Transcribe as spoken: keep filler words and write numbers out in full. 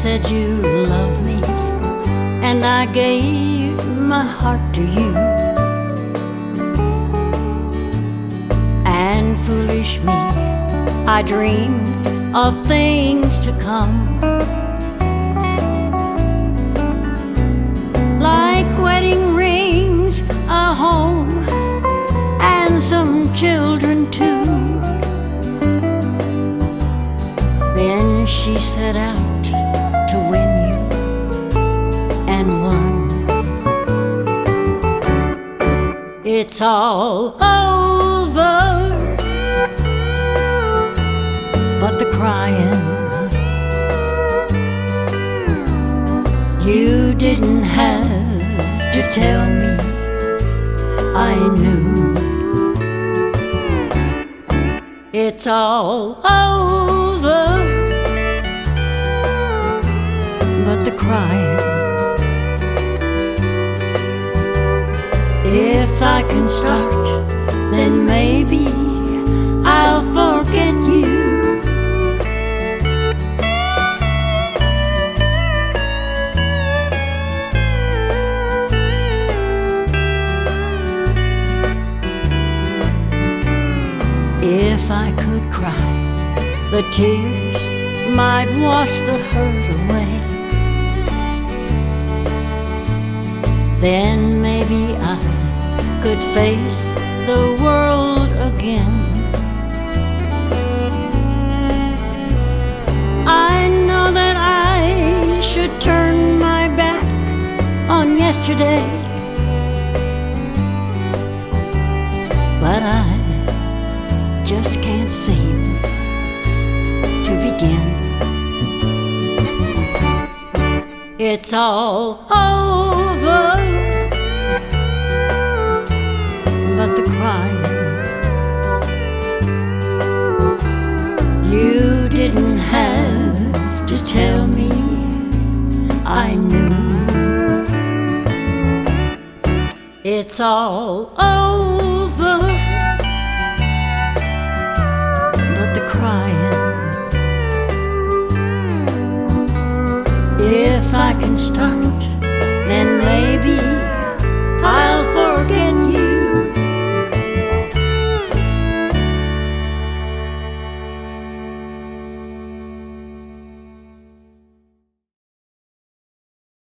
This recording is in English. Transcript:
said you loved me, and I gave my heart to you. And foolish me, I dreamed of things to come, like wedding rings, a home, and some children too. Then she set out to win you and won. It's all over, but the crying. You didn't have to tell me, I knew. It's all over, but the crying. If I can start, then maybe I'll forget you. If I could cry, the tears might wash the hurt away. Then maybe I could face the world again. I know that I should turn my back on yesterday, but I just can't seem to begin. It's all over, but the crying. You didn't have to tell me, I knew. It's all over, crying. If I can start,